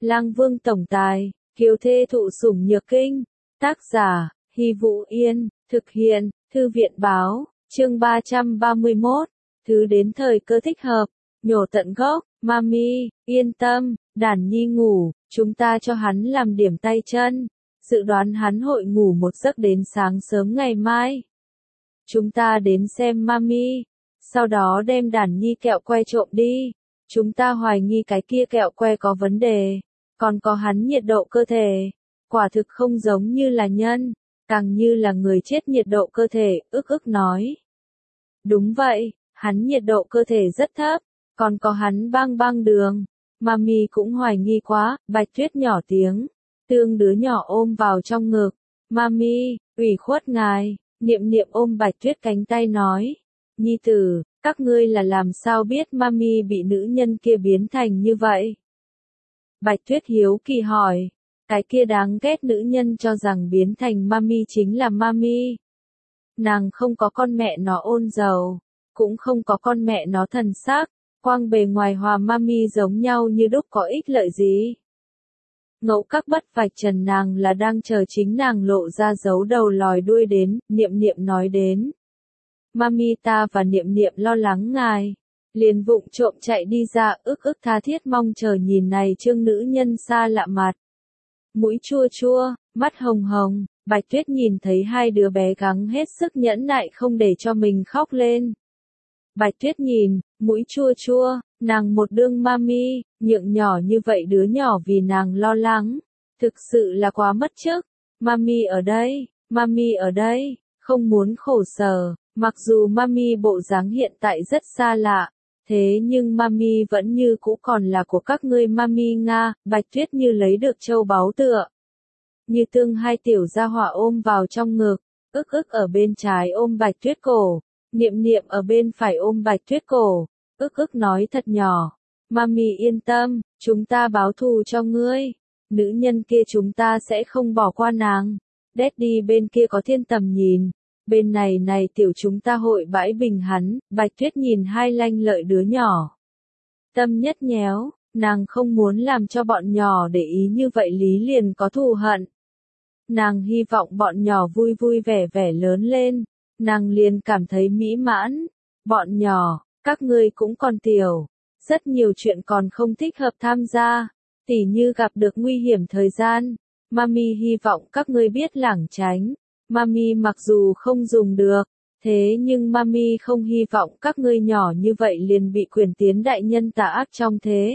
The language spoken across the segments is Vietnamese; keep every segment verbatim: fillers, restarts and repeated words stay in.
Lang Vương tổng tài, kiều thê thụ sủng nhược kinh. Tác giả, Hy Vũ Yên, thực hiện, Thư viện báo, chương ba trăm ba mươi mốt, thứ đến thời cơ thích hợp, nhổ tận gốc. Mami, yên tâm, Đản Nhi ngủ, chúng ta cho hắn làm điểm tay chân, dự đoán hắn hội ngủ một giấc đến sáng sớm ngày mai. Chúng ta đến xem Mami, sau đó đem Đản Nhi kẹo que trộm đi, chúng ta hoài nghi cái kia kẹo que có vấn đề, còn có hắn nhiệt độ cơ thể, quả thực không giống như là nhân, càng như là người chết nhiệt độ cơ thể, ức ức nói. Đúng vậy, hắn nhiệt độ cơ thể rất thấp, còn có hắn băng băng đường. Mami cũng hoài nghi quá, Bạch Tuyết nhỏ tiếng, tương đứa nhỏ ôm vào trong ngực. Mami, ủy khuất ngài, Niệm Niệm ôm Bạch Tuyết cánh tay nói. Nhi tử, các ngươi là làm sao biết Mami bị nữ nhân kia biến thành như vậy? Bạch Tuyết hiếu kỳ hỏi, cái kia đáng ghét nữ nhân cho rằng biến thành Mami chính là Mami. Nàng không có con mẹ nó ôn dầu, cũng không có con mẹ nó thần sắc. Quang bề ngoài hòa Mami giống nhau như đúc có ích lợi gì. Ngẫu các bất vạch trần nàng là đang chờ chính nàng lộ ra giấu đầu lòi đuôi đến, Niệm Niệm nói đến. Mami ta và Niệm Niệm lo lắng ngài, liền vụng trộm chạy đi ra ức ức tha thiết mong chờ nhìn này trương nữ nhân xa lạ mặt. Mũi chua chua, mắt hồng hồng, Bạch Tuyết nhìn thấy hai đứa bé gắng hết sức nhẫn nại không để cho mình khóc lên. Bạch Tuyết nhìn, mũi chua chua, nàng một đương Mami, nhượng nhỏ như vậy đứa nhỏ vì nàng lo lắng, thực sự là quá mất chức. Mami ở đây, Mami ở đây, không muốn khổ sở, mặc dù Mami bộ dáng hiện tại rất xa lạ, thế nhưng Mami vẫn như cũ còn là của các ngươi Mami Nga. Bạch Tuyết như lấy được châu báu tựa, như tương hai tiểu gia hỏa ôm vào trong ngực, ức ức ở bên trái ôm Bạch Tuyết cổ. Niệm Niệm ở bên phải ôm Bạch Tuyết cổ, ức ức nói thật nhỏ, Mami yên tâm, chúng ta báo thù cho ngươi, nữ nhân kia chúng ta sẽ không bỏ qua nàng, Daddy bên kia có thiên tầm nhìn, bên này này tiểu chúng ta hội bãi bình hắn. Bạch Tuyết nhìn hai lanh lợi đứa nhỏ, tâm nhất nhéo, nàng không muốn làm cho bọn nhỏ để ý như vậy lý liền có thù hận. Nàng hy vọng bọn nhỏ vui vui vẻ vẻ lớn lên. Nàng liền cảm thấy mỹ mãn, bọn nhỏ, các ngươi cũng còn tiểu, rất nhiều chuyện còn không thích hợp tham gia, tỉ như gặp được nguy hiểm thời gian, Mami hy vọng các ngươi biết lảng tránh, Mami mặc dù không dùng được, thế nhưng Mami không hy vọng các ngươi nhỏ như vậy liền bị quyền tiến đại nhân tà ác trong thế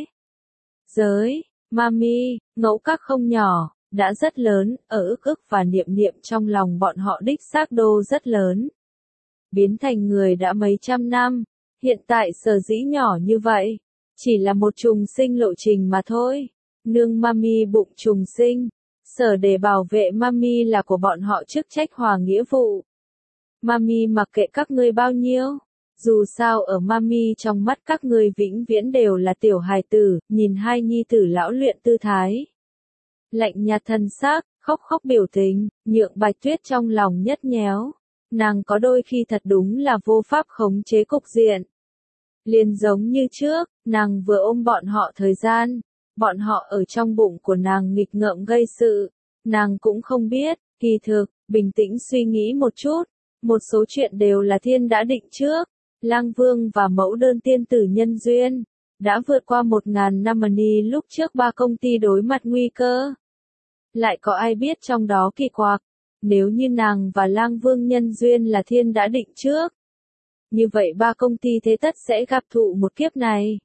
giới. Mami, ngẫu các không nhỏ, đã rất lớn, ở ức ức và Niệm Niệm trong lòng bọn họ đích xác đô rất lớn. Biến thành người đã mấy trăm năm, hiện tại sở dĩ nhỏ như vậy, chỉ là một trùng sinh lộ trình mà thôi. Nương Mami bụng trùng sinh, sở để bảo vệ Mami là của bọn họ chức trách hòa nghĩa vụ. Mami mặc kệ các ngươi bao nhiêu, dù sao ở Mami trong mắt các ngươi vĩnh viễn đều là tiểu hài tử. Nhìn hai nhi tử lão luyện tư thái, lạnh nhạt thân xác, khóc khóc biểu tình, nhượng Bạch Tuyết trong lòng nhất nhéo. Nàng có đôi khi thật đúng là vô pháp khống chế cục diện. Liền giống như trước, nàng vừa ôm bọn họ thời gian, bọn họ ở trong bụng của nàng nghịch ngợm gây sự, nàng cũng không biết, kỳ thực, bình tĩnh suy nghĩ một chút, một số chuyện đều là thiên đã định trước. Lang Vương và mẫu đơn tiên tử nhân duyên, đã vượt qua một ngàn năm ni lúc trước ba công ty đối mặt nguy cơ. Lại có ai biết trong đó kỳ quặc? Nếu như nàng và Lang Vương nhân duyên là thiên đã định trước, như vậy ba công ty thế tất sẽ gặp thụ một kiếp này.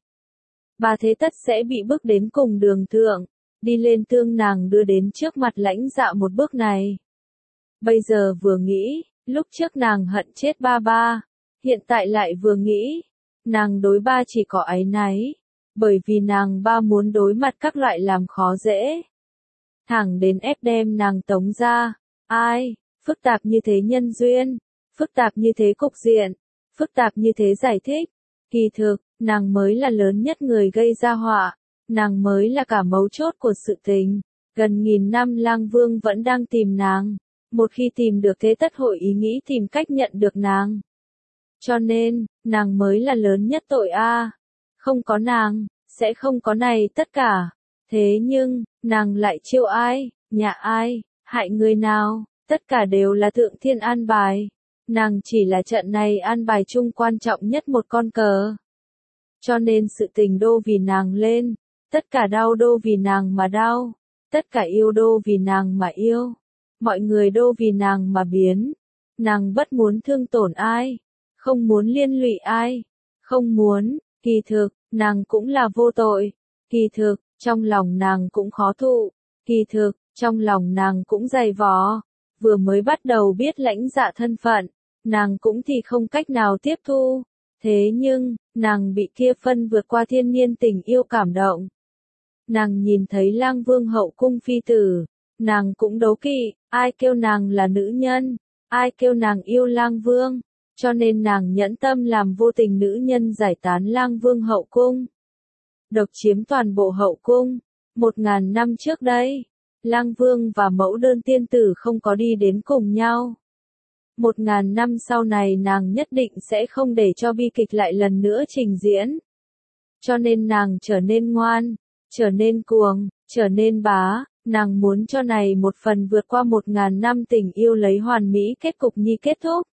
Ba thế tất sẽ bị bước đến cùng đường thượng, đi lên tương nàng đưa đến trước mặt lãnh dạ một bước này. Bây giờ vừa nghĩ, lúc trước nàng hận chết ba ba, hiện tại lại vừa nghĩ, nàng đối ba chỉ có áy náy, bởi vì nàng ba muốn đối mặt các loại làm khó dễ. Thẳng đến ép đem nàng tống ra. Ai, phức tạp như thế nhân duyên, phức tạp như thế cục diện, phức tạp như thế giải thích. Kỳ thực, nàng mới là lớn nhất người gây ra họa, nàng mới là cả mấu chốt của sự tình. Gần nghìn năm Lang Vương vẫn đang tìm nàng, một khi tìm được thế tất hội ý nghĩ tìm cách nhận được nàng. Cho nên, nàng mới là lớn nhất tội a. Không có nàng, sẽ không có này tất cả. Thế nhưng, nàng lại chiêu ai, nhà ai, hại người nào, tất cả đều là thượng thiên an bài. Nàng chỉ là trận này an bài chung quan trọng nhất một con cờ. Cho nên sự tình đô vì nàng lên, tất cả đau đô vì nàng mà đau, tất cả yêu đô vì nàng mà yêu, mọi người đô vì nàng mà biến. Nàng bất muốn thương tổn ai, không muốn liên lụy ai, không muốn, kỳ thực, nàng cũng là vô tội, kỳ thực, trong lòng nàng cũng khó thụ, kỳ thực, trong lòng nàng cũng dày vò, vừa mới bắt đầu biết lãnh dạ thân phận, nàng cũng thì không cách nào tiếp thu, thế nhưng, nàng bị kia phân vượt qua thiên nhiên tình yêu cảm động. Nàng nhìn thấy Lang Vương hậu cung phi tử, nàng cũng đố kỵ, ai kêu nàng là nữ nhân, ai kêu nàng yêu Lang Vương, cho nên nàng nhẫn tâm làm vô tình nữ nhân giải tán Lang Vương hậu cung. Độc chiếm toàn bộ hậu cung. Một ngàn năm trước đây, Lang Vương và mẫu đơn tiên tử không có đi đến cùng nhau. Một ngàn năm sau này nàng nhất định sẽ không để cho bi kịch lại lần nữa trình diễn. Cho nên nàng trở nên ngoan, trở nên cuồng, trở nên bá, nàng muốn cho này một phần vượt qua một ngàn năm tình yêu lấy hoàn mỹ kết cục nhi kết thúc.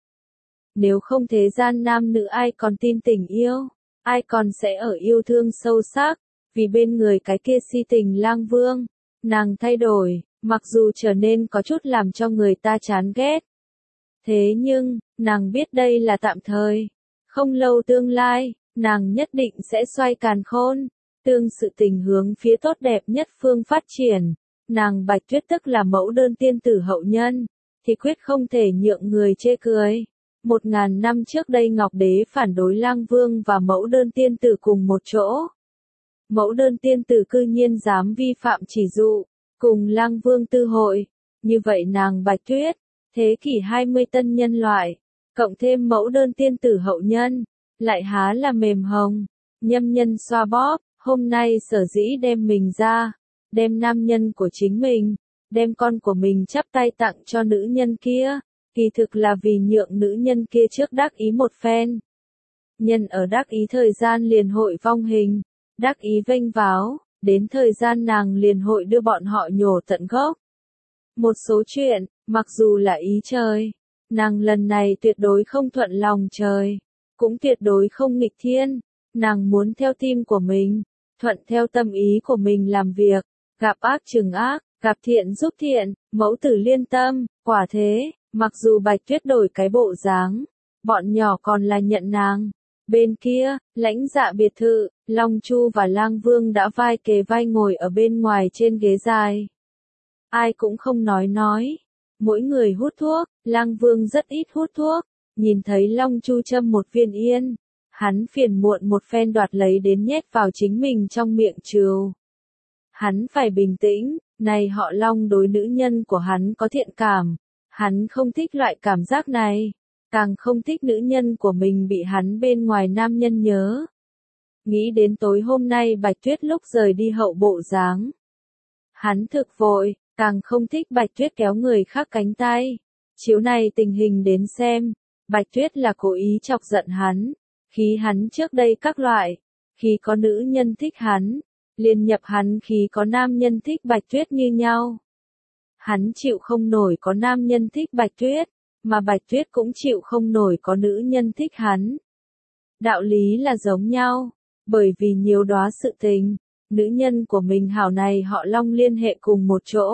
Nếu không thế gian nam nữ ai còn tin tình yêu, ai còn sẽ ở yêu thương sâu sắc, vì bên người cái kia si tình Lang Vương, nàng thay đổi, mặc dù trở nên có chút làm cho người ta chán ghét. Thế nhưng, nàng biết đây là tạm thời, không lâu tương lai, nàng nhất định sẽ xoay càn khôn, tương sự tình hướng phía tốt đẹp nhất phương phát triển. Nàng Bạch Tuyết tức là mẫu đơn tiên tử hậu nhân, thì quyết không thể nhượng người chê cười. Một ngàn năm trước đây Ngọc Đế phản đối Lang Vương và mẫu đơn tiên tử cùng một chỗ. Mẫu đơn tiên tử cư nhiên dám vi phạm chỉ dụ, cùng Lang Vương tư hội. Như vậy nàng Bạch Tuyết, thế kỷ hai mươi tân nhân loại, cộng thêm mẫu đơn tiên tử hậu nhân, lại há là mềm hồng, nhâm nhân xoa bóp. Hôm nay sở dĩ đem mình ra, đem nam nhân của chính mình, đem con của mình chắp tay tặng cho nữ nhân kia, kỳ thực là vì nhượng nữ nhân kia trước đắc ý một phen. Nhân ở đắc ý thời gian liền hội vong hình, đắc ý vênh váo, đến thời gian nàng liền hội đưa bọn họ nhổ tận gốc. Một số chuyện, mặc dù là ý trời, nàng lần này tuyệt đối không thuận lòng trời, cũng tuyệt đối không nghịch thiên, nàng muốn theo tim của mình, thuận theo tâm ý của mình làm việc, gặp ác trừng ác, gặp thiện giúp thiện, mẫu tử liên tâm, quả thế, mặc dù Bạch Tuyết đổi cái bộ dáng, bọn nhỏ còn là nhận nàng. Bên kia, lãnh dạ biệt thự, Long Chu và Lang Vương đã vai kề vai ngồi ở bên ngoài trên ghế dài. Ai cũng không nói nói, mỗi người hút thuốc, Lang Vương rất ít hút thuốc, nhìn thấy Long Chu châm một viên yên. Hắn phiền muộn một phen đoạt lấy đến nhét vào chính mình trong miệng trừ. Hắn phải bình tĩnh, này họ Long đối nữ nhân của hắn có thiện cảm. Hắn không thích loại cảm giác này, càng không thích nữ nhân của mình bị hắn bên ngoài nam nhân nhớ. Nghĩ đến tối hôm nay Bạch Tuyết lúc rời đi hậu bộ dáng. Hắn thực vội, càng không thích Bạch Tuyết kéo người khác cánh tay. Chiếu này tình hình đến xem, Bạch Tuyết là cố ý chọc giận hắn. Khi hắn trước đây các loại, khi có nữ nhân thích hắn, liền nhập hắn khi có nam nhân thích Bạch Tuyết như nhau. Hắn chịu không nổi có nam nhân thích Bạch Tuyết, mà Bạch Tuyết cũng chịu không nổi có nữ nhân thích hắn. Đạo lý là giống nhau, bởi vì nhiều đóa sự tình, nữ nhân của mình hảo này họ Long liên hệ cùng một chỗ.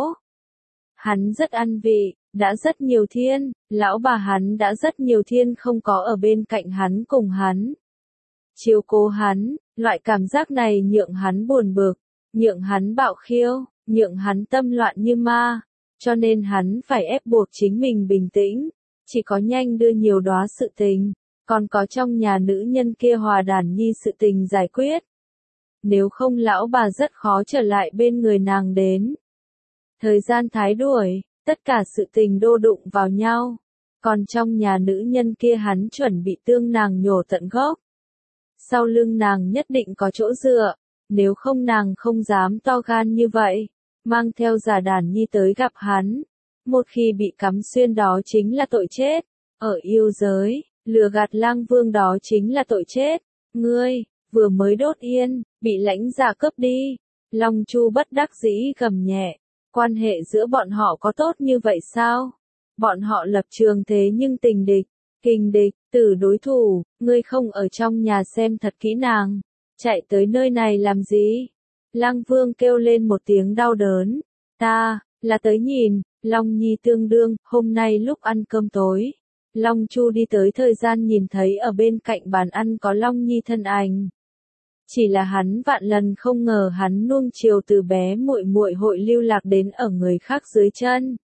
Hắn rất ăn vị, đã rất nhiều thiên, lão bà hắn đã rất nhiều thiên không có ở bên cạnh hắn cùng hắn. Chiếu cố hắn, loại cảm giác này nhượng hắn buồn bực, nhượng hắn bạo khiêu, nhượng hắn tâm loạn như ma, cho nên hắn phải ép buộc chính mình bình tĩnh, chỉ có nhanh đưa nhiều đóa sự tình, còn có trong nhà nữ nhân kia hòa đàn nhi sự tình giải quyết. Nếu không lão bà rất khó trở lại bên người nàng đến. Thời gian thái đuổi, tất cả sự tình đô đụng vào nhau, còn trong nhà nữ nhân kia hắn chuẩn bị tương nàng nhổ tận gốc. Sau lưng nàng nhất định có chỗ dựa, nếu không nàng không dám to gan như vậy, mang theo giả đàn nhi tới gặp hắn. Một khi bị cắm xuyên đó chính là tội chết, ở yêu giới, lừa gạt Lang Vương đó chính là tội chết. Ngươi, vừa mới đốt yên, bị lãnh giả cướp đi, Long Chu bất đắc dĩ gầm nhẹ, quan hệ giữa bọn họ có tốt như vậy sao? Bọn họ lập trường thế nhưng tình địch, kình địch, tử đối thủ, ngươi không ở trong nhà xem thật kỹ nàng, chạy tới nơi này làm gì? Lăng Vương kêu lên một tiếng đau đớn, ta, là tới nhìn, Long Nhi tương đương, hôm nay lúc ăn cơm tối. Long Chu đi tới thời gian nhìn thấy ở bên cạnh bàn ăn có Long Nhi thân ảnh. Chỉ là hắn vạn lần không ngờ hắn nuông chiều từ bé muội muội hội lưu lạc đến ở người khác dưới chân.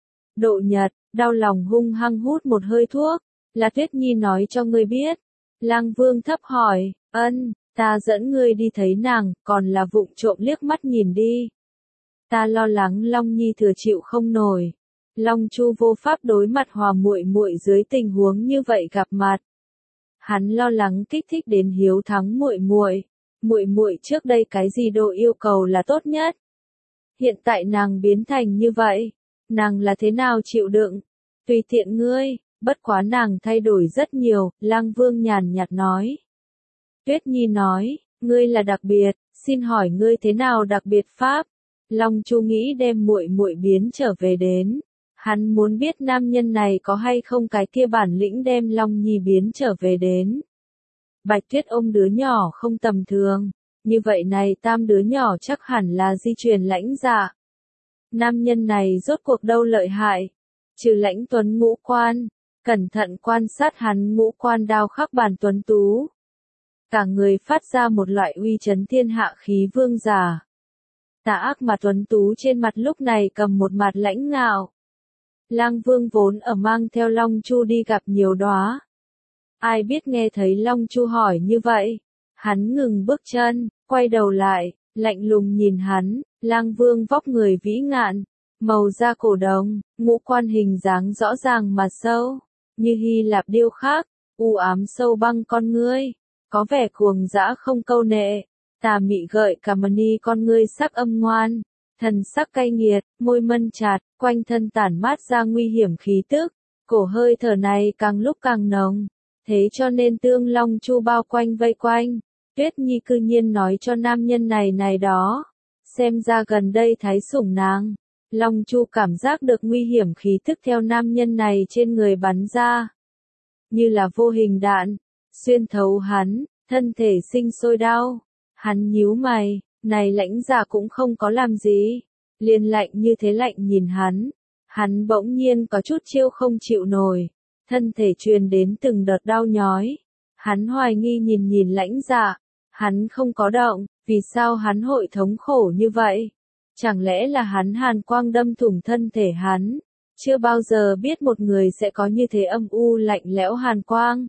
Độ Nhật, đau lòng hung hăng hút một hơi thuốc, là Tuyết Nhi nói cho ngươi biết. Lang Vương thấp hỏi, ân, ta dẫn ngươi đi thấy nàng, còn là vụng trộm liếc mắt nhìn đi. Ta lo lắng Long Nhi thừa chịu không nổi. Long Chu vô pháp đối mặt hòa muội muội dưới tình huống như vậy gặp mặt. Hắn lo lắng kích thích đến hiếu thắng muội muội. Muội muội trước đây cái gì độ yêu cầu là tốt nhất. Hiện tại nàng biến thành như vậy, nàng là thế nào chịu đựng? Tùy tiện ngươi, bất quá nàng thay đổi rất nhiều, Lang Vương nhàn nhạt nói. Tuyết Nhi nói, ngươi là đặc biệt, xin hỏi ngươi thế nào đặc biệt pháp? Long Chu nghĩ đem muội muội biến trở về đến. Hắn muốn biết nam nhân này có hay không cái kia bản lĩnh đem Long Nhi biến trở về đến. Bạch Tuyết ôm đứa nhỏ không tầm thường, như vậy này tam đứa nhỏ chắc hẳn là di truyền Lãnh Dạ. Nam nhân này rốt cuộc đâu lợi hại, trừ Lãnh Tuấn ngũ quan, cẩn thận quan sát hắn ngũ quan đao khắc bản tuấn tú. Cả người phát ra một loại uy chấn thiên hạ khí vương giả. Tà ác mà tuấn tú trên mặt lúc này cầm một mặt lãnh ngạo. Lang Vương vốn ở mang theo Long Chu đi gặp nhiều đóa. Ai biết nghe thấy Long Chu hỏi như vậy, hắn ngừng bước chân, quay đầu lại, lạnh lùng nhìn hắn. Lang Vương vóc người vĩ ngạn, màu da cổ đồng, ngũ quan hình dáng rõ ràng mà sâu, như Hy Lạp điêu khắc, u ám sâu băng con ngươi, có vẻ cuồng dã không câu nệ, tà mị gợi cả mani con ngươi sắc âm ngoan, thần sắc cay nghiệt, môi mân chặt, quanh thân tản mát ra nguy hiểm khí tức, cổ hơi thở này càng lúc càng nồng, thế cho nên tương Long Chu bao quanh vây quanh. Tuyết Nhi cư nhiên nói cho nam nhân này này đó, xem ra gần đây thái sủng nàng. Long Chu cảm giác được nguy hiểm khí tức theo nam nhân này trên người bắn ra, như là vô hình đạn, xuyên thấu hắn, thân thể sinh sôi đau. Hắn nhíu mày, này Lãnh Dạ cũng không có làm gì, liền lạnh như thế lạnh nhìn hắn. Hắn bỗng nhiên có chút chiêu không chịu nổi, thân thể truyền đến từng đợt đau nhói. Hắn hoài nghi nhìn nhìn Lãnh Dạ, hắn không có động, vì sao hắn hội thống khổ như vậy? Chẳng lẽ là hắn hàn quang đâm thủng thân thể hắn? Chưa bao giờ biết một người sẽ có như thế âm u lạnh lẽo hàn quang.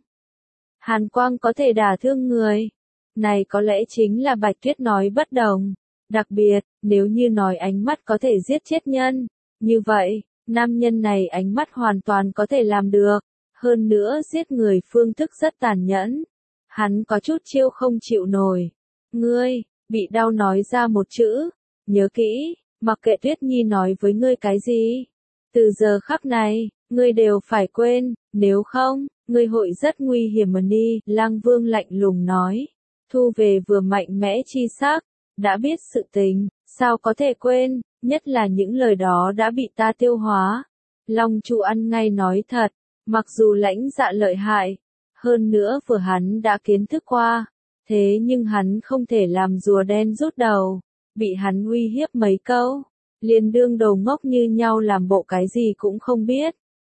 Hàn quang có thể đả thương người. Này có lẽ chính là Bạch Tuyết nói bất đồng. Đặc biệt, nếu như nói ánh mắt có thể giết chết nhân. Như vậy, nam nhân này ánh mắt hoàn toàn có thể làm được. Hơn nữa giết người phương thức rất tàn nhẫn. Hắn có chút chiêu không chịu nổi. Ngươi, bị đau nói ra một chữ. Nhớ kỹ, mặc kệ Tuyết Nhi nói với ngươi cái gì. Từ giờ khắc này, ngươi đều phải quên, nếu không, ngươi hội rất nguy hiểm mà đi. Lang Vương lạnh lùng nói. Thu về vừa mạnh mẽ chi sắc, đã biết sự tình, sao có thể quên, nhất là những lời đó đã bị ta tiêu hóa. Long Chu ăn ngay nói thật, mặc dù Lãnh Dạ lợi hại, hơn nữa vừa hắn đã kiến thức qua, thế nhưng hắn không thể làm rùa đen rút đầu, bị hắn uy hiếp mấy câu, liền đương đầu ngốc như nhau làm bộ cái gì cũng không biết.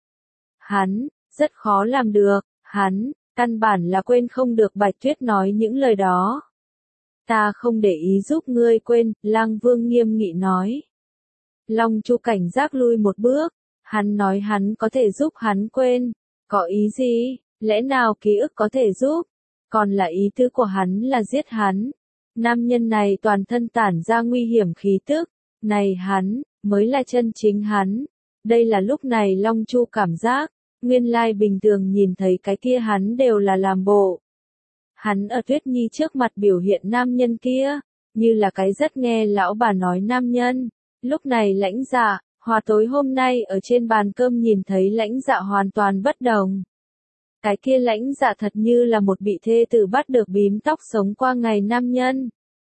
Hắn, rất khó làm được, hắn, căn bản là quên không được Bạch Tuyết nói những lời đó. Ta không để ý giúp ngươi quên, Lang Vương nghiêm nghị nói. Long Chu cảnh giác lui một bước, hắn nói hắn có thể giúp hắn quên, có ý gì, lẽ nào ký ức có thể giúp, còn là ý tứ của hắn là giết hắn. Nam nhân này toàn thân tản ra nguy hiểm khí tức, này hắn, mới là chân chính hắn. Đây là lúc này Long Chu cảm giác, nguyên lai bình thường nhìn thấy cái kia hắn đều là làm bộ. Hắn ở Tuyết Nhi trước mặt biểu hiện nam nhân kia, như là cái rất nghe lão bà nói nam nhân. Lúc này Lãnh Dạ, hòa tối hôm nay ở trên bàn cơm nhìn thấy Lãnh Dạ hoàn toàn bất đồng. Cái kia Lãnh Dạ thật như là một bị thê tử bắt được bím tóc sống qua ngày nam nhân.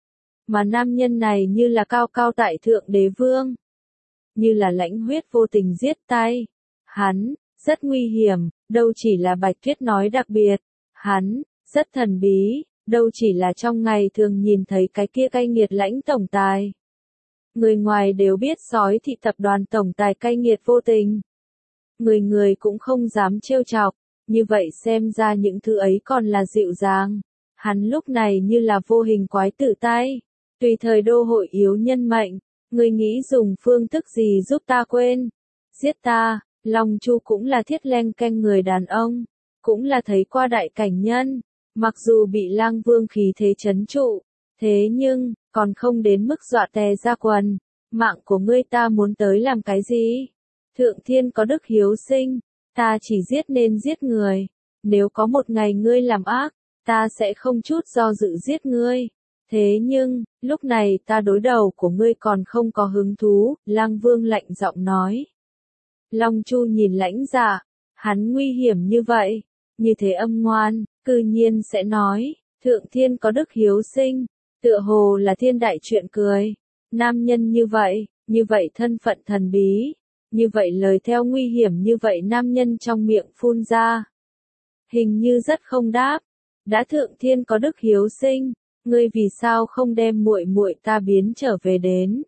mà nam nhân này như là cao cao tại thượng đế vương, như là lãnh huyết vô tình giết tay. Hắn, rất nguy hiểm, đâu chỉ là Bạch Tuyết nói đặc biệt, hắn, rất thần bí, đâu chỉ là trong ngày thường nhìn thấy cái kia cay nghiệt lãnh tổng tài. Người ngoài đều biết sói thị tập đoàn tổng tài cay nghiệt vô tình. Người người cũng không dám trêu chọc, như vậy xem ra những thứ ấy còn là dịu dàng. Hắn lúc này như là vô hình quái tử tay, tùy thời đô hội yếu nhân mệnh, người nghĩ dùng phương thức gì giúp ta quên, giết ta. Long Chu cũng là thiết len canh người đàn ông, cũng là thấy qua đại cảnh nhân, mặc dù bị Lang Vương khí thế chấn trụ, thế nhưng, còn không đến mức dọa tè ra quần. Mạng của ngươi ta muốn tới làm cái gì? Thượng thiên có đức hiếu sinh, ta chỉ giết nên giết người. Nếu có một ngày ngươi làm ác, ta sẽ không chút do dự giết ngươi. Thế nhưng, lúc này ta đối đầu của ngươi còn không có hứng thú, Lang Vương lạnh giọng nói. Long Chu nhìn Lãnh Dạ, hắn nguy hiểm như vậy, như thế âm ngoan, cư nhiên sẽ nói, thượng thiên có đức hiếu sinh, tựa hồ là thiên đại chuyện cười. Nam nhân như vậy, như vậy thân phận thần bí, như vậy lời theo nguy hiểm như vậy nam nhân trong miệng phun ra. Hình như rất không đáp, đã thượng thiên có đức hiếu sinh, ngươi vì sao không đem muội muội ta biến trở về đến?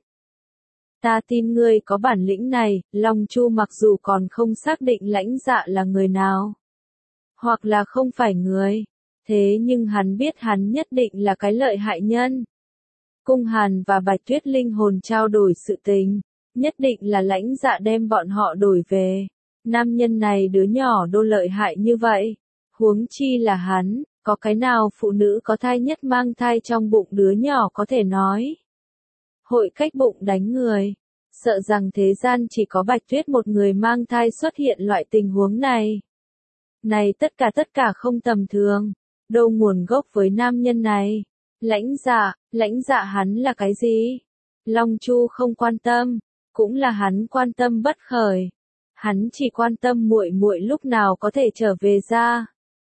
Ta tin ngươi có bản lĩnh này. Long Chu mặc dù còn không xác định Lãnh Dạ là người nào, hoặc là không phải người, thế nhưng hắn biết hắn nhất định là cái lợi hại nhân. Cung Hàn và Bạch Tuyết linh hồn trao đổi sự tình, nhất định là Lãnh Dạ đem bọn họ đổi về. Nam nhân này đứa nhỏ đô lợi hại như vậy, huống chi là hắn, có cái nào phụ nữ có thai nhất mang thai trong bụng đứa nhỏ có thể nói hội cách bụng đánh người. Sợ rằng thế gian chỉ có Bạch Tuyết một người mang thai xuất hiện loại tình huống này. Này tất cả tất cả không tầm thường, đâu nguồn gốc với nam nhân này. Lãnh Dạ, Lãnh Dạ hắn là cái gì? Long Chu không quan tâm, cũng là hắn quan tâm bất khởi. Hắn chỉ quan tâm muội muội lúc nào có thể trở về ra.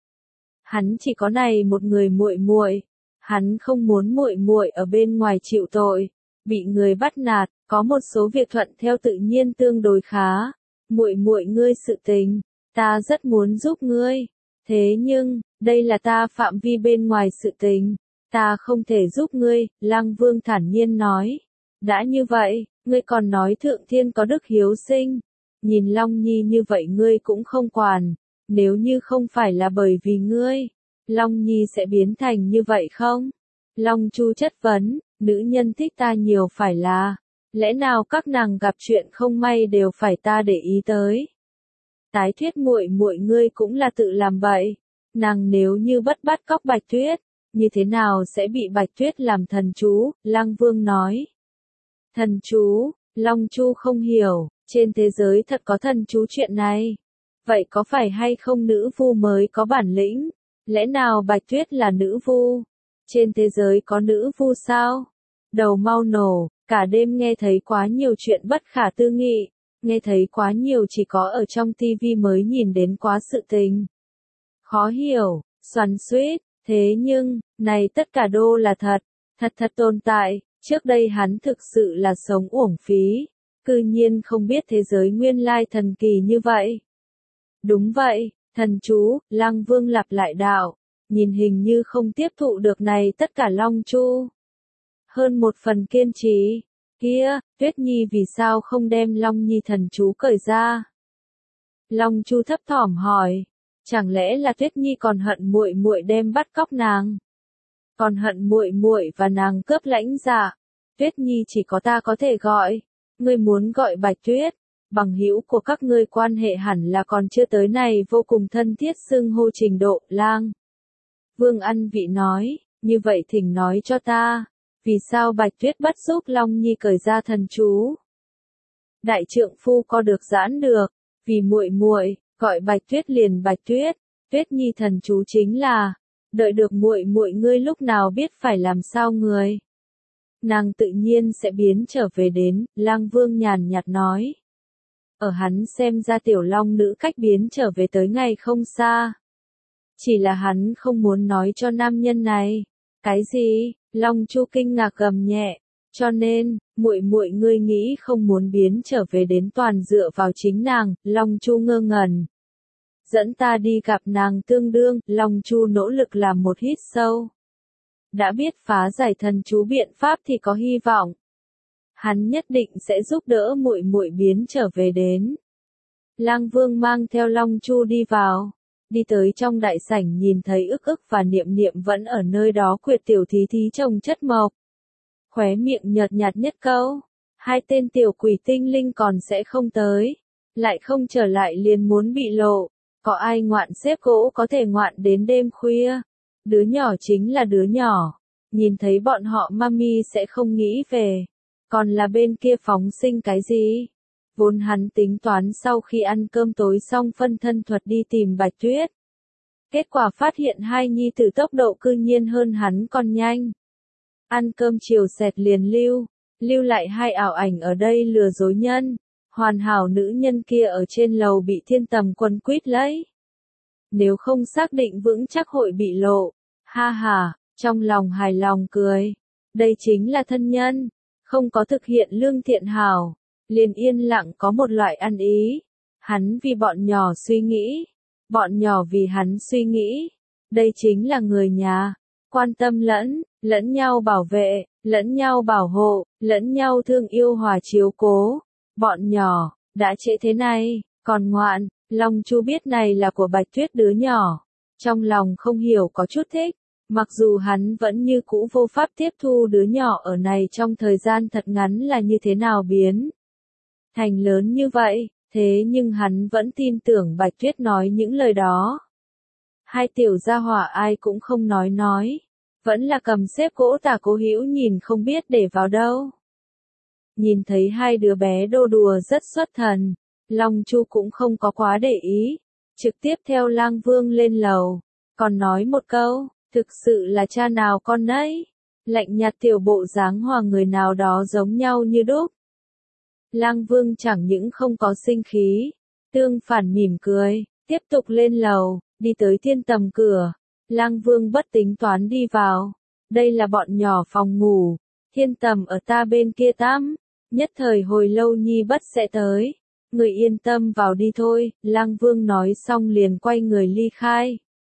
Hắn chỉ có này một người muội muội, hắn không muốn muội muội ở bên ngoài chịu tội, bị người bắt nạt. Có một số việc thuận theo tự nhiên tương đối khá. Muội muội ngươi sự tình, ta rất muốn giúp ngươi, thế nhưng, đây là ta phạm vi bên ngoài sự tình, ta không thể giúp ngươi. Lang Vương thản nhiên nói. Đã như vậy, ngươi còn nói thượng thiên có đức hiếu sinh, nhìn Long Nhi như vậy ngươi cũng không quản, nếu như không phải là bởi vì ngươi, Long Nhi sẽ biến thành như vậy không? Long Chu chất vấn, nữ nhân thích ta nhiều phải là, lẽ nào các nàng gặp chuyện không may đều phải ta để ý tới? Tái thuyết muội muội ngươi cũng là tự làm bậy, nàng nếu như bất bắt cóc Bạch Tuyết, như thế nào sẽ bị Bạch Tuyết làm thần chú? Lang Vương nói. Thần chú, Long Chu không hiểu, trên thế giới thật có thần chú chuyện này. Vậy có phải hay không nữ vu mới có bản lĩnh? Lẽ nào Bạch Tuyết là nữ vu? Trên thế giới có nữ vu sao? Đầu mau nổ, cả đêm nghe thấy quá nhiều chuyện bất khả tư nghị, nghe thấy quá nhiều chỉ có ở trong tivi mới nhìn đến quá sự tình. Khó hiểu, xoắn xuýt, thế nhưng, này tất cả đô là thật, thật thật tồn tại, trước đây hắn thực sự là sống uổng phí, cư nhiên không biết thế giới nguyên lai thần kỳ như vậy. Đúng vậy, thần chú, Lang Vương lặp lại đạo, nhìn hình như không tiếp thụ được này tất cả Long Chu. Hơn một phần kiên trì, kia, Tuyết Nhi vì sao không đem Long Nhi thần chú cởi ra? Long Chu thấp thỏm hỏi, chẳng lẽ là Tuyết Nhi còn hận muội muội đem bắt cóc nàng? Còn hận muội muội và nàng cướp Lãnh Dạ? Tuyết Nhi chỉ có ta có thể gọi, ngươi muốn gọi Bạch Tuyết, bằng hữu của các ngươi quan hệ hẳn là còn chưa tới này vô cùng thân thiết xưng hô trình độ. Lang Vương ăn vị nói, như vậy thỉnh nói cho ta, vì sao Bạch Tuyết bắt giúp Long Nhi cởi ra thần chú? Đại trượng phu có được giãn được, vì muội muội, gọi Bạch Tuyết liền Bạch Tuyết, Tuyết Nhi thần chú chính là, đợi được muội muội ngươi lúc nào biết phải làm sao người, nàng tự nhiên sẽ biến trở về đến. Lang Vương nhàn nhạt nói. Ở hắn xem ra tiểu long nữ cách biến trở về tới ngày không xa. Chỉ là hắn không muốn nói cho nam nhân này. Cái gì? Long Chu kinh ngạc gầm nhẹ, cho nên, muội muội ngươi nghĩ không muốn biến trở về đến toàn dựa vào chính nàng. Long Chu ngơ ngẩn. Dẫn ta đi gặp nàng tương đương. Long Chu nỗ lực làm một hít sâu. Đã biết phá giải thần chú biện pháp thì có hy vọng. Hắn nhất định sẽ giúp đỡ muội muội biến trở về đến. Lang Vương mang theo Long Chu đi vào. Đi tới trong đại sảnh nhìn thấy ức ức và niệm niệm vẫn ở nơi đó quyệt tiểu thí thí trồng chất mộc. Khóe miệng nhợt nhạt nhất câu. Hai tên tiểu quỷ tinh linh còn sẽ không tới. Lại không trở lại liền muốn bị lộ. Có ai ngoạn xếp gỗ có thể ngoạn đến đêm khuya. Đứa nhỏ chính là đứa nhỏ. Nhìn thấy bọn họ mami sẽ không nghĩ về. Còn là bên kia phóng sinh cái gì? Vốn hắn tính toán sau khi ăn cơm tối xong phân thân thuật đi tìm Bạch Tuyết. Kết quả phát hiện hai nhi tử tốc độ cư nhiên hơn hắn còn nhanh. Ăn cơm chiều xẹt liền lưu, lưu lại hai ảo ảnh ở đây lừa dối nhân. Hoàn hảo nữ nhân kia ở trên lầu bị thiên tầm quân quýt lấy. Nếu không xác định vững chắc hội bị lộ. Ha ha, trong lòng hài lòng cười. Đây chính là thân nhân, không có thực hiện lương thiện hảo. Liền yên lặng có một loại ăn ý. Hắn vì bọn nhỏ suy nghĩ. Bọn nhỏ vì hắn suy nghĩ. Đây chính là người nhà. Quan tâm lẫn, lẫn nhau bảo vệ, lẫn nhau bảo hộ, lẫn nhau thương yêu hòa chiếu cố. Bọn nhỏ, đã trễ thế này, còn ngoạn. Long Chu biết này là của Bạch Tuyết đứa nhỏ. Trong lòng không hiểu có chút thích. Mặc dù hắn vẫn như cũ vô pháp tiếp thu đứa nhỏ ở này trong thời gian thật ngắn là như thế nào biến thành lớn như vậy, thế nhưng hắn vẫn tin tưởng Bạch Tuyết nói những lời đó. Hai tiểu gia hỏa ai cũng không nói nói, vẫn là cầm xếp gỗ tả cố hữu nhìn không biết để vào đâu. Nhìn thấy hai đứa bé đô đùa rất xuất thần, Long Chu cũng không có quá để ý, trực tiếp theo Lang Vương lên lầu, còn nói một câu, thực sự là cha nào con nấy, lạnh nhạt tiểu bộ dáng hòa người nào đó giống nhau như đúc. Lang Vương chẳng những không có sinh khí, tương phản mỉm cười, tiếp tục lên lầu, đi tới thiên tầm cửa. Lang Vương bất tính toán đi vào. Đây là bọn nhỏ phòng ngủ, thiên tầm ở ta bên kia tắm, nhất thời hồi lâu nhi bất sẽ tới. Người yên tâm vào đi thôi, Lang Vương nói xong liền quay người ly khai.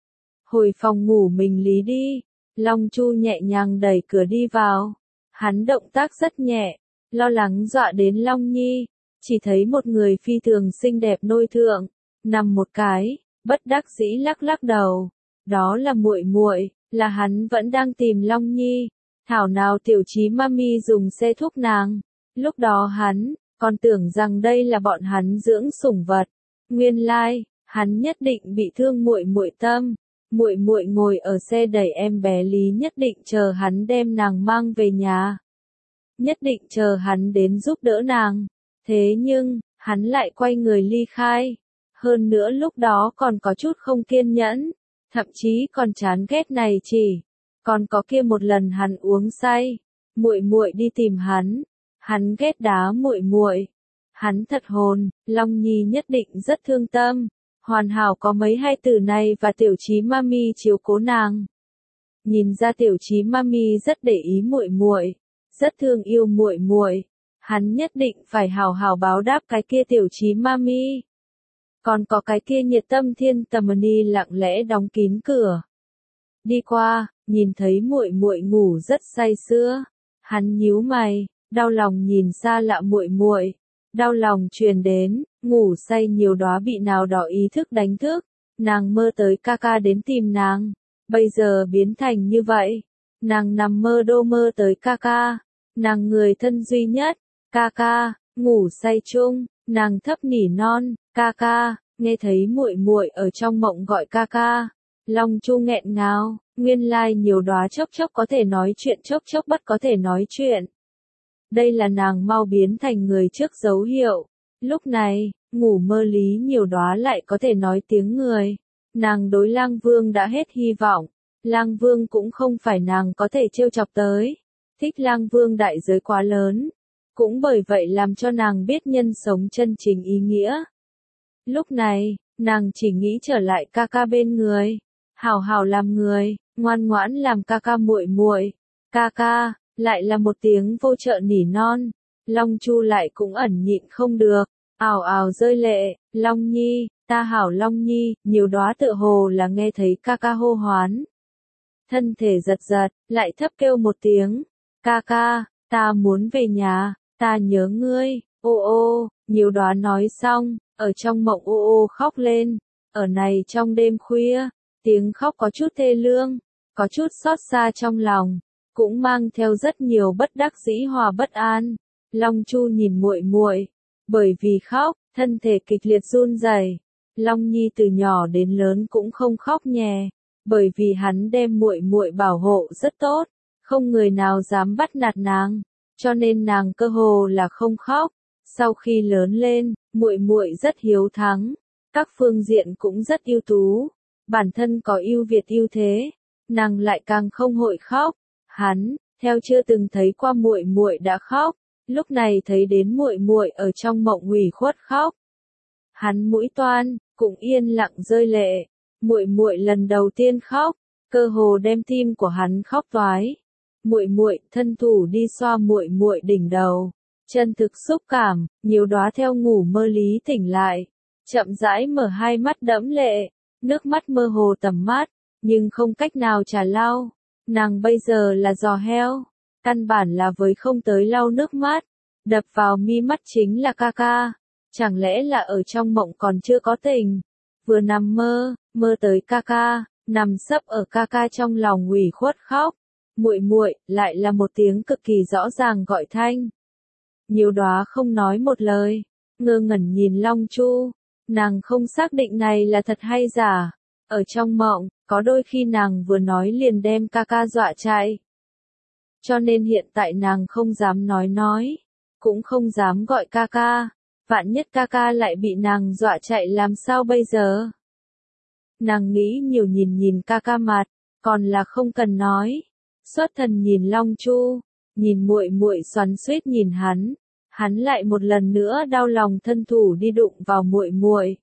Hồi phòng ngủ mình lý đi, Long Chu nhẹ nhàng đẩy cửa đi vào. Hắn động tác rất nhẹ. Lo lắng dọa đến Long Nhi, chỉ thấy một người phi thường xinh đẹp nôi thượng, nằm một cái, bất đắc dĩ lắc lắc đầu. Đó là muội muội, là hắn vẫn đang tìm Long Nhi. Thảo nào tiểu trí mami dùng xe thúc nàng. Lúc đó hắn, còn tưởng rằng đây là bọn hắn dưỡng sủng vật. Nguyên lai, like, hắn nhất định bị thương muội muội tâm. Muội muội ngồi ở xe đẩy em bé Lý nhất định chờ hắn đem nàng mang về nhà. Nhất định chờ hắn đến giúp đỡ nàng. Thế nhưng, hắn lại quay người ly khai. Hơn nữa lúc đó còn có chút không kiên nhẫn. Thậm chí còn chán ghét này chỉ. Còn có kia một lần hắn uống say. Muội muội đi tìm hắn. Hắn ghét đá muội muội. Hắn thật hồn, Long Nhi nhất định rất thương tâm. Hoàn hảo có mấy hai từ này và tiểu trí mami chiếu cố nàng. Nhìn ra tiểu trí mami rất để ý muội muội. Rất thương yêu muội muội, hắn nhất định phải hào hào báo đáp cái kia tiểu trí mami. Còn có cái kia nhiệt tâm thiên tầm ni lặng lẽ đóng kín cửa. Đi qua, nhìn thấy muội muội ngủ rất say sưa, hắn nhíu mày, đau lòng nhìn xa lạ muội muội, đau lòng truyền đến, ngủ say nhiều đóa bị nào đó ý thức đánh thức, nàng mơ tới ca ca đến tìm nàng, bây giờ biến thành như vậy, nàng nằm mơ đô mơ tới ca ca. Nàng người thân duy nhất, ca ca, ngủ say chung, nàng thấp nỉ non, ca ca, nghe thấy muội muội ở trong mộng gọi ca ca. Long Chu nghẹn ngào, nguyên lai nhiều đóa chốc chốc có thể nói chuyện chốc chốc bất có thể nói chuyện. Đây là nàng mau biến thành người trước dấu hiệu. Lúc này, ngủ mơ Lý nhiều đóa lại có thể nói tiếng người. Nàng đối Lang Vương đã hết hy vọng. Lang Vương cũng không phải nàng có thể trêu chọc tới. Thích Lang Vương đại giới quá lớn, cũng bởi vậy làm cho nàng biết nhân sống chân chính ý nghĩa. Lúc này, nàng chỉ nghĩ trở lại ca ca bên người, hảo hảo làm người, ngoan ngoãn làm ca ca muội muội. Ca ca, lại là một tiếng vô trợ nỉ non. Long Chu lại cũng ẩn nhịn không được, ào ào rơi lệ. Long Nhi, ta hảo Long Nhi, nhiều đóa tựa hồ là nghe thấy ca ca hô hoán. Thân thể giật giật, lại thấp kêu một tiếng. Ca ca, ta muốn về nhà, ta nhớ ngươi. Ô ô, nhiều đóa nói xong, ở trong mộng ô ô khóc lên. Ở này trong đêm khuya, tiếng khóc có chút thê lương, có chút xót xa trong lòng, cũng mang theo rất nhiều bất đắc dĩ hòa bất an. Long Chu nhìn muội muội, bởi vì khóc, thân thể kịch liệt run rẩy. Long Nhi từ nhỏ đến lớn cũng không khóc nhè, bởi vì hắn đem muội muội bảo hộ rất tốt, không người nào dám bắt nạt nàng, cho nên nàng cơ hồ là không khóc. Sau khi lớn lên, muội muội rất hiếu thắng, các phương diện cũng rất ưu tú, bản thân có ưu việt ưu thế, nàng lại càng không hội khóc. Hắn theo chưa từng thấy qua muội muội đã khóc, lúc này thấy đến muội muội ở trong mộng ủy khuất khóc, hắn mũi toan cũng yên lặng rơi lệ. Muội muội lần đầu tiên khóc, cơ hồ đem tim của hắn khóc toái. Muội muội thân thủ đi xoa muội muội đỉnh đầu, chân thực xúc cảm. Nhiều đóa theo ngủ mơ lý tỉnh lại, chậm rãi mở hai mắt đẫm lệ, nước mắt mơ hồ tầm mắt, nhưng không cách nào trả lau. Nàng bây giờ là giò heo, căn bản là với không tới lau nước mắt. Đập vào mi mắt chính là ca ca, chẳng lẽ là ở trong mộng còn chưa có tình, vừa nằm mơ, mơ tới ca ca, nằm sấp ở ca ca trong lòng ủy khuất khóc. Muội muội, lại là một tiếng cực kỳ rõ ràng gọi thanh. Nhiều đóa không nói một lời, ngơ ngẩn nhìn Long Chu, nàng không xác định này là thật hay giả. Ở trong mộng, có đôi khi nàng vừa nói liền đem ca ca dọa chạy. Cho nên hiện tại nàng không dám nói nói, cũng không dám gọi ca ca, vạn nhất ca ca lại bị nàng dọa chạy làm sao bây giờ. Nàng nghĩ nhiều nhìn nhìn ca ca mặt, còn là không cần nói. Xuất thần nhìn Long Chu, nhìn muội muội xoắn xuýt nhìn hắn, hắn lại một lần nữa đau lòng thân thủ đi đụng vào muội muội.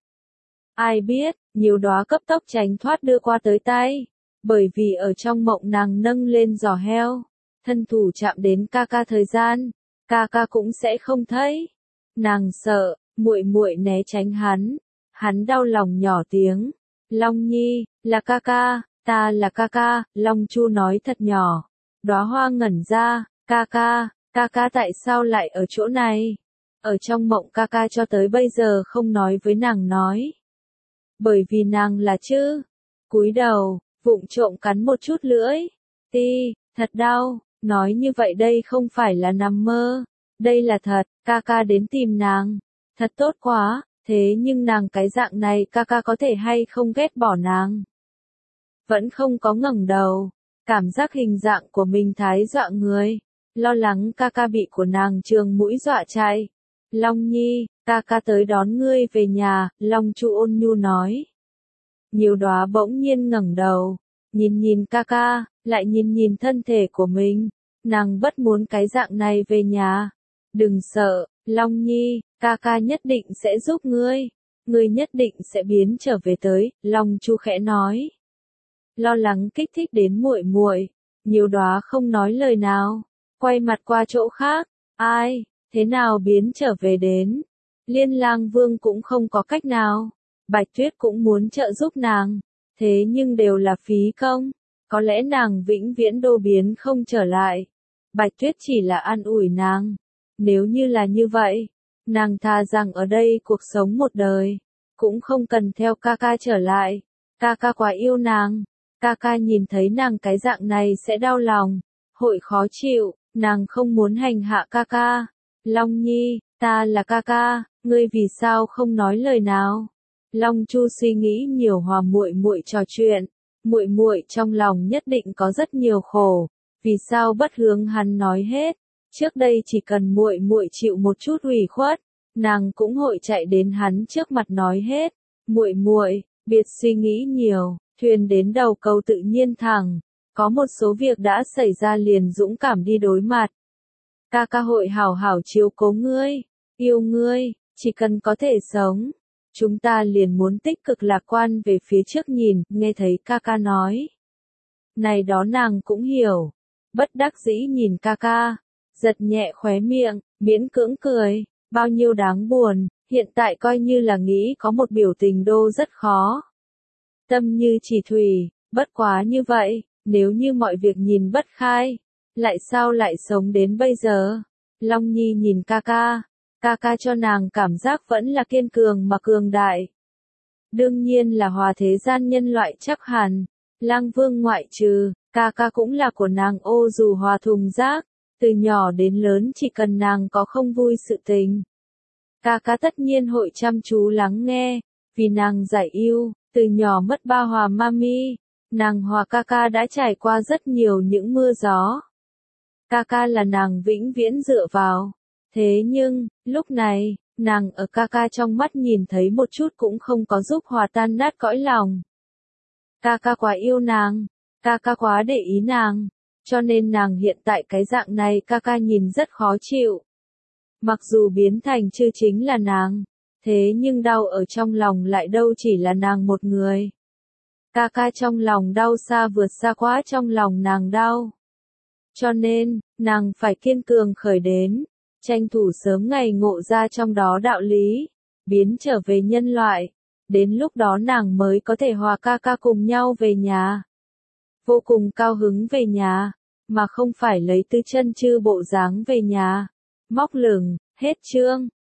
Ai biết, nhiều đóa cấp tốc tránh thoát đưa qua tới tay, bởi vì ở trong mộng nàng nâng lên giò heo, thân thủ chạm đến ca ca thời gian, ca ca cũng sẽ không thấy. Nàng sợ, muội muội né tránh hắn, hắn đau lòng nhỏ tiếng, Long Nhi, là ca ca, ta là ca ca. Long Chu nói thật nhỏ. Đóa hoa ngẩn ra, ca ca, ca ca tại sao lại ở chỗ này? Ở trong mộng ca ca cho tới bây giờ không nói với nàng nói. Bởi vì nàng là chữ. Cúi đầu, vụng trộm cắn một chút lưỡi. Ti, thật đau, nói như vậy đây không phải là nằm mơ. Đây là thật, ca ca đến tìm nàng. Thật tốt quá, thế nhưng nàng cái dạng này ca ca có thể hay không ghét bỏ nàng? Vẫn không có ngẩng đầu, cảm giác hình dạng của mình thái dọa người, lo lắng ca ca bị của nàng trường mũi dọa chạy. Long Nhi, ca ca tới đón ngươi về nhà, Long Chu ôn nhu nói. Nhiều đóa bỗng nhiên ngẩng đầu, nhìn nhìn ca ca, lại nhìn nhìn thân thể của mình, nàng bất muốn cái dạng này về nhà. Đừng sợ, Long Nhi, ca ca nhất định sẽ giúp ngươi, ngươi nhất định sẽ biến trở về tới, Long Chu khẽ nói. Lo lắng kích thích đến muội muội, nhiều đóa không nói lời nào, quay mặt qua chỗ khác. Ai, thế nào biến trở về đến? Liên Lang Vương cũng không có cách nào, Bạch Tuyết cũng muốn trợ giúp nàng, thế nhưng đều là phí công, có lẽ nàng vĩnh viễn đô biến không trở lại. Bạch Tuyết chỉ là an ủi nàng, nếu như là như vậy, nàng thà rằng ở đây cuộc sống một đời, cũng không cần theo ca ca trở lại, ca ca quá yêu nàng. Ca ca nhìn thấy nàng cái dạng này sẽ đau lòng, hội khó chịu, nàng không muốn hành hạ ca ca. Long Nhi, ta là ca ca, ngươi vì sao không nói lời nào? Long Chu suy nghĩ nhiều hòa muội muội trò chuyện, muội muội trong lòng nhất định có rất nhiều khổ, vì sao bất hướng hắn nói hết? Trước đây chỉ cần muội muội chịu một chút ủy khuất, nàng cũng hội chạy đến hắn trước mặt nói hết. Muội muội, biệt suy nghĩ nhiều. Thuyền đến đầu cầu tự nhiên thẳng, có một số việc đã xảy ra liền dũng cảm đi đối mặt. Ca ca hội hảo hảo chiếu cố ngươi, yêu ngươi, chỉ cần có thể sống. Chúng ta liền muốn tích cực lạc quan về phía trước nhìn, nghe thấy ca ca nói. Này đó nàng cũng hiểu, bất đắc dĩ nhìn ca ca, giật nhẹ khóe miệng, miễn cưỡng cười, bao nhiêu đáng buồn, hiện tại coi như là nghĩ có một biểu tình đô rất khó. Tâm như chỉ thủy, bất quá như vậy, nếu như mọi việc nhìn bất khai, lại sao lại sống đến bây giờ? Long Nhi nhìn ca ca, ca ca cho nàng cảm giác vẫn là kiên cường mà cường đại. Đương nhiên là hòa thế gian nhân loại chắc hẳn, Lang Vương ngoại trừ, ca ca cũng là của nàng ô dù hòa thùng rác, từ nhỏ đến lớn chỉ cần nàng có không vui sự tình. Ca ca tất nhiên hội chăm chú lắng nghe, vì nàng giải yêu, từ nhỏ mất ba hòa mami, nàng hòa ca ca đã trải qua rất nhiều những mưa gió. Ca ca là nàng vĩnh viễn dựa vào. Thế nhưng, lúc này, nàng ở ca ca trong mắt nhìn thấy một chút cũng không có giúp hòa tan nát cõi lòng. Ca ca quá yêu nàng, ca ca quá để ý nàng, cho nên nàng hiện tại cái dạng này ca ca nhìn rất khó chịu. Mặc dù biến thành chư chính là nàng, thế nhưng đau ở trong lòng lại đâu chỉ là nàng một người. Ca ca trong lòng đau xa vượt xa quá trong lòng nàng đau. Cho nên, nàng phải kiên cường khởi đến, tranh thủ sớm ngày ngộ ra trong đó đạo lý, biến trở về nhân loại, đến lúc đó nàng mới có thể hòa ca ca cùng nhau về nhà. Vô cùng cao hứng về nhà, mà không phải lấy tư chân chư bộ dáng về nhà. Móc lửng, hết chương.